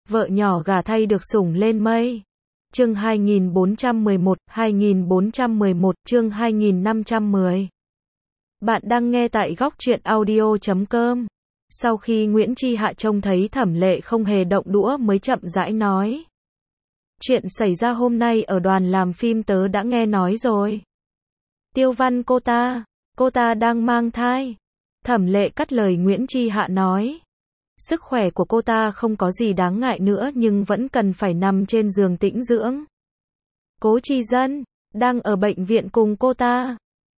Vợ nhỏ gả thay được sủng lên mây. Chương 2411, chương 2510. Bạn đang nghe tại góc truyện audio.com. Sau khi Nguyễn Chi Hạ trông thấy Thẩm Lệ không hề động đũa mới chậm rãi nói. Chuyện xảy ra hôm nay ở đoàn làm phim tớ đã nghe nói rồi. Tiêu Văn cô ta đang mang thai. Thẩm Lệ cắt lời Nguyễn Chi Hạ nói. Sức khỏe của cô ta không có gì đáng ngại nữa nhưng vẫn cần phải nằm trên giường tĩnh dưỡng. Cố Chi Dân đang ở bệnh viện cùng cô ta.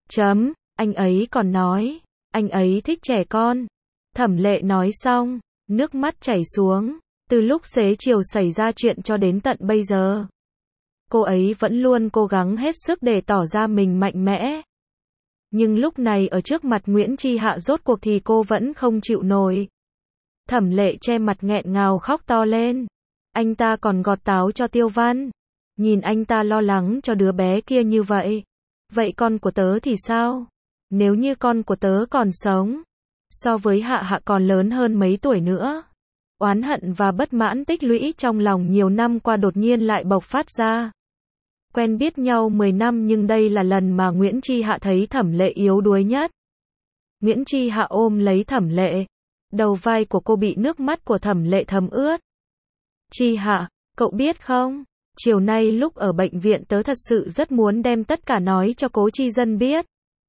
Anh ấy còn nói, anh ấy thích trẻ con. Thẩm Lệ nói xong, nước mắt chảy xuống. Từ lúc xế chiều xảy ra chuyện cho đến tận bây giờ, cô ấy vẫn luôn cố gắng hết sức để tỏ ra mình mạnh mẽ. Nhưng lúc này ở trước mặt Nguyễn Chi Hạ rốt cuộc thì cô vẫn không chịu nổi. Thẩm Lệ che mặt nghẹn ngào khóc to lên. Anh ta còn gọt táo cho Tiêu Văn. Nhìn anh ta lo lắng cho đứa bé kia như vậy. Vậy con của tớ thì sao? Nếu như con của tớ còn sống, so với Hạ còn lớn hơn mấy tuổi nữa. Oán hận và bất mãn tích lũy trong lòng nhiều năm qua đột nhiên lại bộc phát ra. Quen biết nhau 10 năm nhưng đây là lần mà Nguyễn Chi Hạ thấy Thẩm Lệ yếu đuối nhất. Nguyễn Chi Hạ ôm lấy Thẩm Lệ. Đầu vai của cô bị nước mắt của Thẩm Lệ thấm ướt. Chi Hạ, cậu biết không? Chiều nay lúc ở bệnh viện tớ thật sự rất muốn đem tất cả nói cho Cố Chi Dân biết.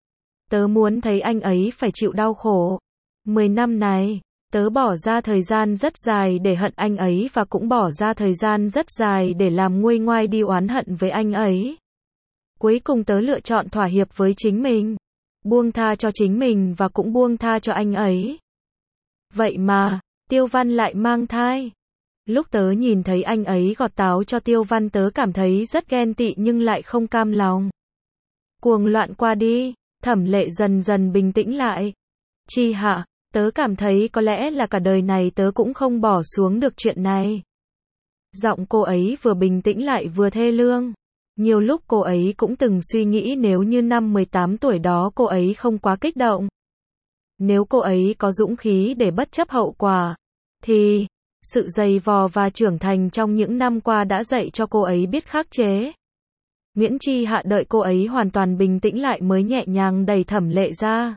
Tớ muốn thấy anh ấy phải chịu đau khổ. 10 năm này, tớ bỏ ra thời gian rất dài để hận anh ấy và cũng bỏ ra thời gian rất dài để làm nguôi ngoai đi oán hận với anh ấy. Cuối cùng tớ lựa chọn thỏa hiệp với chính mình. Buông tha cho chính mình và cũng buông tha cho anh ấy. Vậy mà, Tiêu Văn lại mang thai. Lúc tớ nhìn thấy anh ấy gọt táo cho Tiêu Văn tớ cảm thấy rất ghen tị nhưng lại không cam lòng. Cuồng loạn qua đi, Thẩm Lệ dần dần bình tĩnh lại. Chi Hạ, tớ cảm thấy có lẽ là cả đời này tớ cũng không bỏ xuống được chuyện này. Giọng cô ấy vừa bình tĩnh lại vừa thê lương. Nhiều lúc cô ấy cũng từng suy nghĩ nếu như năm 18 tuổi đó cô ấy không quá kích động. Nếu cô ấy có dũng khí để bất chấp hậu quả, thì sự dày vò và trưởng thành trong những năm qua đã dạy cho cô ấy biết khắc chế. Nguyễn Chi Hạ đợi cô ấy hoàn toàn bình tĩnh lại mới nhẹ nhàng đẩy Thẩm Lệ ra.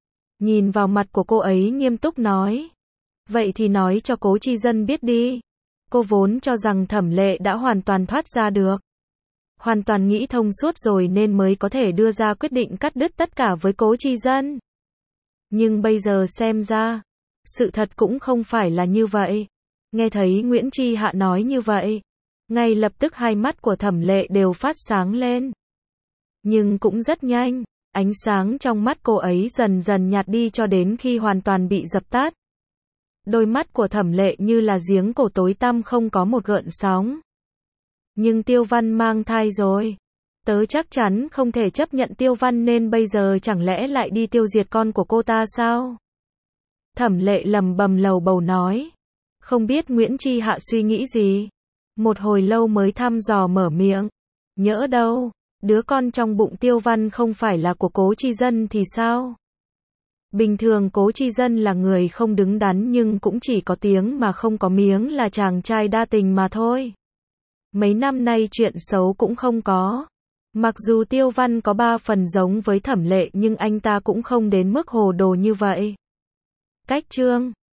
Nhìn vào mặt của cô ấy nghiêm túc nói. Vậy thì nói cho Cố Chi Dân biết đi. Cô vốn cho rằng Thẩm Lệ đã hoàn toàn thoát ra được. Hoàn toàn nghĩ thông suốt rồi nên mới có thể đưa ra quyết định cắt đứt tất cả với Cố Chi Dân. Nhưng bây giờ xem ra, sự thật cũng không phải là như vậy. Nghe thấy Nguyễn Chi Hạ nói như vậy, ngay lập tức hai mắt của Thẩm Lệ đều phát sáng lên. Nhưng cũng rất nhanh, ánh sáng trong mắt cô ấy dần dần nhạt đi cho đến khi hoàn toàn bị dập tắt. Đôi mắt của Thẩm Lệ như là giếng cổ tối tăm không có một gợn sóng. Nhưng Tiêu Văn mang thai rồi. Tớ chắc chắn không thể chấp nhận Tiêu Văn nên bây giờ chẳng lẽ lại đi tiêu diệt con của cô ta sao? Thẩm Lệ lầm bầm lầu bầu nói. Không biết Nguyễn Chi Hạ suy nghĩ gì. Một hồi lâu mới thăm dò mở miệng. Nhỡ đâu, đứa con trong bụng Tiêu Văn không phải là của Cố Chi Dân thì sao? Bình thường Cố Chi Dân là người không đứng đắn nhưng cũng chỉ có tiếng mà không có miếng là chàng trai đa tình mà thôi. Mấy năm nay chuyện xấu cũng không có. Mặc dù Tiêu Văn có 3 phần giống với Thẩm Lệ nhưng anh ta cũng không đến mức hồ đồ như vậy. Cách chương